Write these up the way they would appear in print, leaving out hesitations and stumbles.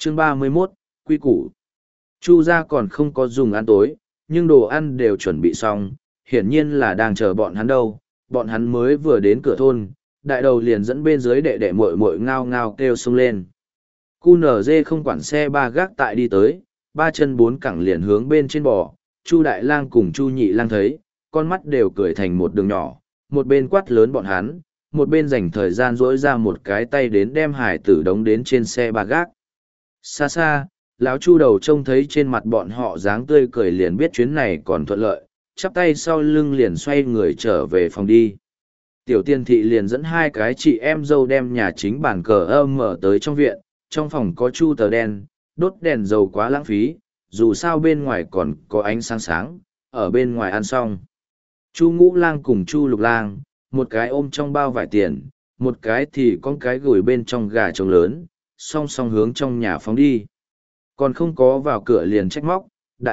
Chương 31, Quy củ. Chu gia còn không có dùng ăn tối, nhưng đồ ăn đều chuẩn bị xong, hiển nhiên là đang chờ bọn hắn đâu. Bọn hắn mới vừa đến cửa thôn, đại đầu liền dẫn bên dưới đệ đệ muội muội ngao ngao kêu xông lên. QNZ không quản xe ba gác tại đi tới, ba chân bốn cẳng liền hướng bên trên bò. Chu Đại Lang cùng Chu Nhị Lang thấy, con mắt đều cười thành một đường nhỏ, một bên quát lớn bọn hắn, một bên dành thời gian dỗi ra một cái tay đến đem hải tử đống đến trên xe ba gác. Xa xa, lão Chu đầu trông thấy trên mặt bọn họ dáng tươi cười liền biết chuyến này còn thuận lợi, chắp tay sau lưng liền xoay người trở về phòng đi. Tiểu Tiên thị liền dẫn hai cái chị em dâu đem nhà chính bàn cờ âm mở tới trong viện, trong phòng có chu tờ đen, đốt đèn dầu quá lãng phí, dù sao bên ngoài còn có ánh sáng sáng, ở bên ngoài ăn xong. Chu Ngũ Lang cùng Chu Lục Lang, một cái ôm trong bao vải tiền, một cái thì con cái gửi bên trong gà trống lớn, song song hướng trong nhà phóng đi. Còn không có vào cửa liền trách móc,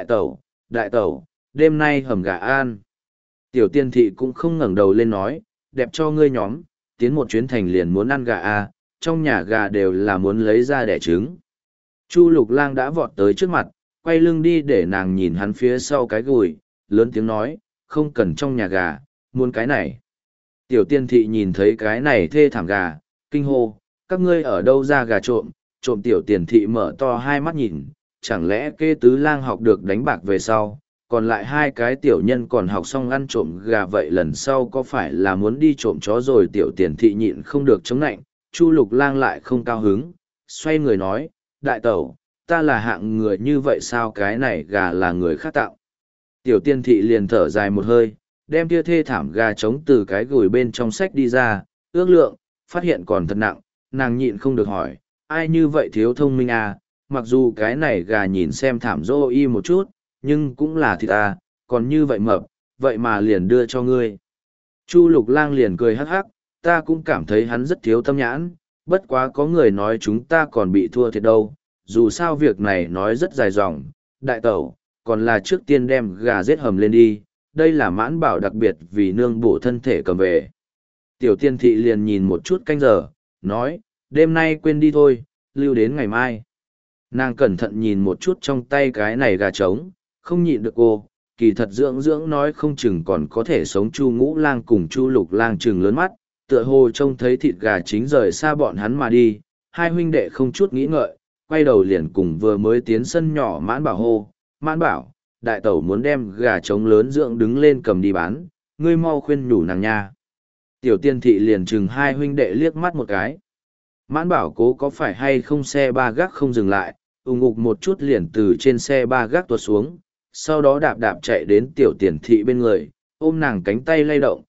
đại tẩu, đêm nay hầm gà an. Tiểu Tiên thị cũng không ngẩng đầu lên nói, đẹp cho ngươi nhóm, tiến một chuyến thành liền muốn ăn gà a, trong nhà gà đều là muốn lấy ra đẻ trứng. Chu Lục Lang đã vọt tới trước mặt, quay lưng đi để nàng nhìn hắn phía sau cái gùi, lớn tiếng nói, không cần trong nhà gà, muốn cái này. Tiểu Tiên thị nhìn thấy cái này thê thảm gà, kinh hô, các ngươi ở đâu ra gà trộm, trộm. Tiểu Tiên thị mở to hai mắt nhìn, chẳng lẽ Kê Tứ Lang học được đánh bạc về sau, còn lại hai cái tiểu nhân còn học xong ăn trộm gà, vậy lần sau có phải là muốn đi trộm chó rồi. Tiểu Tiên thị nhịn không được chống nạnh. Chu Lục Lang lại không cao hứng, xoay người nói, đại tẩu, ta là hạng người như vậy sao, cái này gà là người khác tạo. Tiểu Tiên thị liền thở dài một hơi, đem kia thê thảm gà trống từ cái gùi bên trong sách đi ra, ước lượng, phát hiện còn thật nặng, nàng nhịn không được hỏi, ai như vậy thiếu thông minh à, mặc dù cái này gà nhìn xem thảm dô y một chút, nhưng cũng là thịt à, còn như vậy mập, vậy mà liền đưa cho ngươi. Chu Lục Lang liền cười hắc hắc, ta cũng cảm thấy hắn rất thiếu tâm nhãn, bất quá có người nói chúng ta còn bị thua thiệt đâu, dù sao việc này nói rất dài dòng, đại tẩu, còn là trước tiên đem gà giết hầm lên đi, đây là Mãn Bảo đặc biệt vì nương bổ thân thể cầm về. Tiểu Tiên thị liền nhìn một chút canh giờ, nói, đêm nay quên đi thôi, lưu đến ngày mai. Nàng cẩn thận nhìn một chút trong tay cái này gà trống, không nhịn được cô, kỳ thật dưỡng nói không chừng còn có thể sống. Chu Ngũ Lang cùng Chu Lục Lang trừng lớn mắt, tựa hồ trông thấy thịt gà chính rời xa bọn hắn mà đi, hai huynh đệ không chút nghĩ ngợi, quay đầu liền cùng vừa mới tiến sân nhỏ Mãn Bảo hô, Mãn Bảo, đại tẩu muốn đem gà trống lớn dưỡng đứng lên cầm đi bán, ngươi mau khuyên nhủ nàng nha. Tiểu Tiên thị liền chừng hai huynh đệ liếc mắt một cái. Mãn Bảo cố có phải hay không xe ba gác không dừng lại, ùng ục một chút liền từ trên xe ba gác tuột xuống, sau đó đạp đạp chạy đến Tiểu Tiên thị bên người, ôm nàng cánh tay lay động,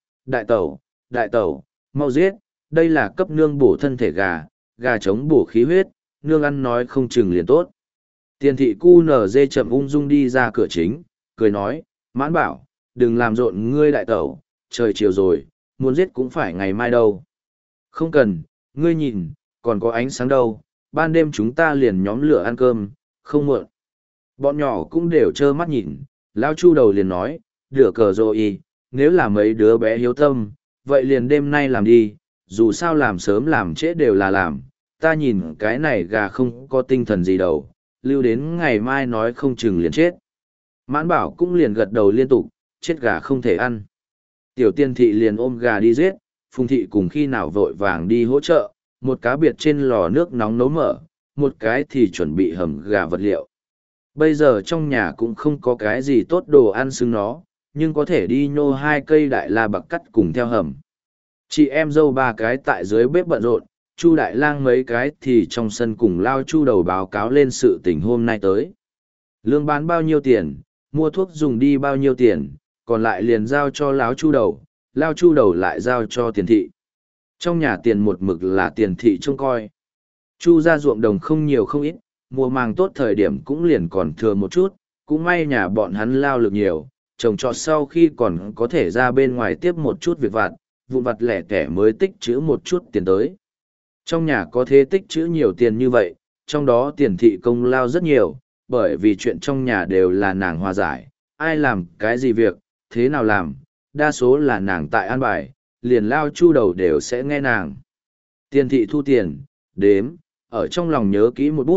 đại tẩu, mau giết, đây là cấp nương bổ thân thể gà, gà trống bổ khí huyết, nương ăn nói không chừng liền tốt. Tiên thị QNZ chậm ung dung đi ra cửa chính, cười nói, Mãn Bảo, đừng làm rộn ngươi đại tẩu, trời chiều rồi, muốn giết cũng phải ngày mai đâu. Không cần, ngươi nhìn, còn có ánh sáng đâu, ban đêm chúng ta liền nhóm lửa ăn cơm, không muộn. Bọn nhỏ cũng đều trơ mắt nhìn, Lão Chu đầu liền nói, đửa cờ rồi, nếu là mấy đứa bé hiếu tâm, vậy liền đêm nay làm đi, dù sao làm sớm làm trễ đều là làm, ta nhìn cái này gà không có tinh thần gì đâu, lưu đến ngày mai nói không chừng liền chết. Mãn Bảo cũng liền gật đầu liên tục, chết gà không thể ăn. Tiểu Tiên thị liền ôm gà đi giết, Phùng thị cùng khi nào vội vàng đi hỗ trợ, một cá biệt trên lò nước nóng nấu mở, một cái thì chuẩn bị hầm gà vật liệu. Bây giờ trong nhà cũng không có cái gì tốt đồ ăn xứng nó, nhưng có thể đi nhô hai cây đại la bạc cắt cùng theo hầm. Chị em dâu ba cái tại dưới bếp bận rộn, Chu Đại Lang mấy cái thì trong sân cùng Lao Chu đầu báo cáo lên sự tình hôm nay tới. Lương bán bao nhiêu tiền, mua thuốc dùng đi bao nhiêu tiền, còn lại liền giao cho Lão Chu đầu, Lao Chu đầu lại giao cho Tiền thị. Trong nhà tiền một mực là Tiền thị trông coi. Chu ra ruộng đồng không nhiều không ít, mùa màng tốt thời điểm cũng liền còn thừa một chút, cũng may nhà bọn hắn lao lực nhiều, trồng trọt sau khi còn có thể ra bên ngoài tiếp một chút việc vặt, vụn vặt lẻ tẻ mới tích trữ một chút tiền tới. Trong nhà có thế tích trữ nhiều tiền như vậy, trong đó Tiền thị công lao rất nhiều, bởi vì chuyện trong nhà đều là nàng hòa giải, ai làm cái gì việc, thế nào làm, đa số là nàng tại an bài, liền Lao Chu đầu đều sẽ nghe nàng. Tiền thị thu tiền, đếm, ở trong lòng nhớ kỹ một bút,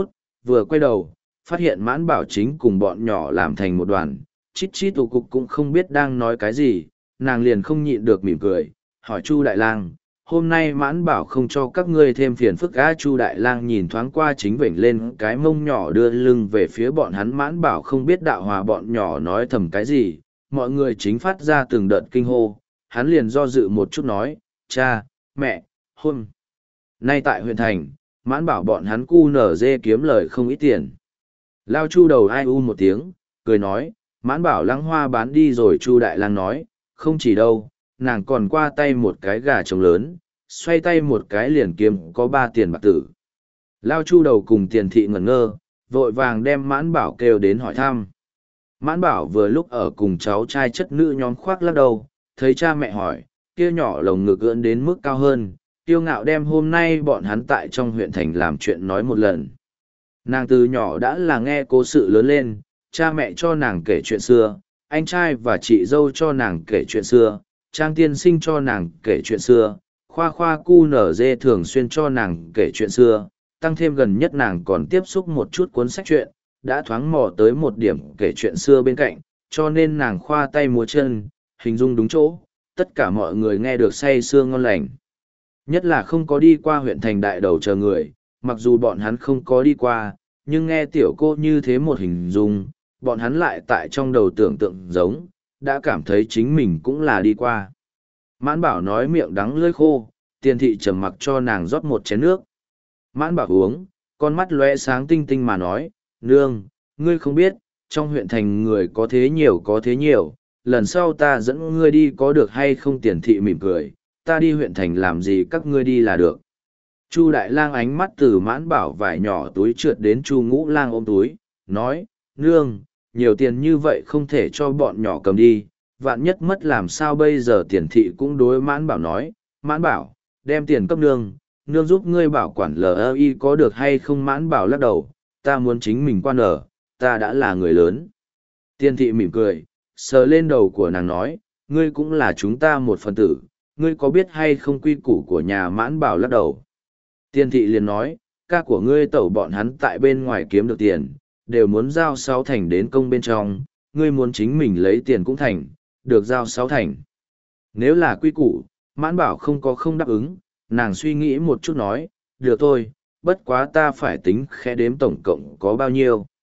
vừa quay đầu, phát hiện Mãn Bảo chính cùng bọn nhỏ làm thành một đoàn, chít chít tụ cục cũng không biết đang nói cái gì, nàng liền không nhịn được mỉm cười, hỏi Chu Đại Lang, hôm nay Mãn Bảo không cho các ngươi thêm phiền phức á. Chu Đại Lang nhìn thoáng qua chính vểnh lên cái mông nhỏ đưa lưng về phía bọn hắn. Mãn Bảo không biết đạo hòa bọn nhỏ nói thầm cái gì, mọi người chính phát ra từng đợt kinh hô, hắn liền do dự một chút nói, cha, mẹ, hôm nay tại huyện thành, Mãn Bảo bọn hắn cu nở dê kiếm lời không ít tiền. Lao Chu đầu ai u một tiếng, cười nói, Mãn Bảo Lăng Hoa bán đi rồi. Chu Đại Lang nói, không chỉ đâu, nàng còn qua tay một cái gà trống lớn, xoay tay một cái liền kiếm có 3 tiền bạc tử. Lao Chu đầu cùng Tiền thị ngẩn ngơ, vội vàng đem Mãn Bảo kêu đến hỏi thăm. Mãn Bảo vừa lúc ở cùng cháu trai chất nữ nhóm khoác lắc đầu, thấy cha mẹ hỏi, kia nhỏ lồng ngực ưỡn đến mức cao hơn, kiêu ngạo đem hôm nay bọn hắn tại trong huyện thành làm chuyện nói một lần. Nàng từ nhỏ đã là nghe cố sự lớn lên, cha mẹ cho nàng kể chuyện xưa, anh trai và chị dâu cho nàng kể chuyện xưa, Trang tiên sinh cho nàng kể chuyện xưa, khoa khoa cu nở dê thường xuyên cho nàng kể chuyện xưa, tăng thêm gần nhất nàng còn tiếp xúc một chút cuốn sách truyện, đã thoáng mò tới một điểm kể chuyện xưa bên cạnh, cho nên nàng khoa tay múa chân, hình dung đúng chỗ, tất cả mọi người nghe được say sưa ngon lành. Nhất là không có đi qua huyện thành đại đầu chờ người, mặc dù bọn hắn không có đi qua, nhưng nghe tiểu cô như thế một hình dung, bọn hắn lại tại trong đầu tưởng tượng giống, đã cảm thấy chính mình cũng là đi qua. Mãn Bảo nói miệng đắng lưỡi khô, Tiền thị trầm mặc cho nàng rót một chén nước. Mãn Bảo uống, con mắt lóe sáng tinh tinh mà nói, nương, ngươi không biết, trong huyện thành người có thế nhiều, lần sau ta dẫn ngươi đi có được hay không? Tiền thị mỉm cười, ta đi huyện thành làm gì các ngươi đi là được. Chu Đại Lang ánh mắt từ Mãn Bảo vải nhỏ túi trượt đến Chu Ngũ Lang ôm túi, nói, nương, nhiều tiền như vậy không thể cho bọn nhỏ cầm đi, vạn nhất mất làm sao bây giờ? Tiền thị cũng đối Mãn Bảo nói, Mãn Bảo, đem tiền cấp nương, nương giúp ngươi bảo quản LI có được hay không? Mãn Bảo lắc đầu, ta muốn chính mình quan ở, ta đã là người lớn. Tiền thị mỉm cười, sờ lên đầu của nàng nói, ngươi cũng là chúng ta một phần tử, ngươi có biết hay không quy củ của nhà? Mãn Bảo lắc đầu. Tiền thị liền nói, ca của ngươi tẩu bọn hắn tại bên ngoài kiếm được tiền, đều muốn giao 6 thành đến công bên trong, ngươi muốn chính mình lấy tiền cũng thành, được giao 6 thành. Nếu là quy củ, Mãn Bảo không đáp ứng, nàng suy nghĩ một chút nói, được thôi, bất quá ta phải tính khẽ đếm tổng cộng có bao nhiêu.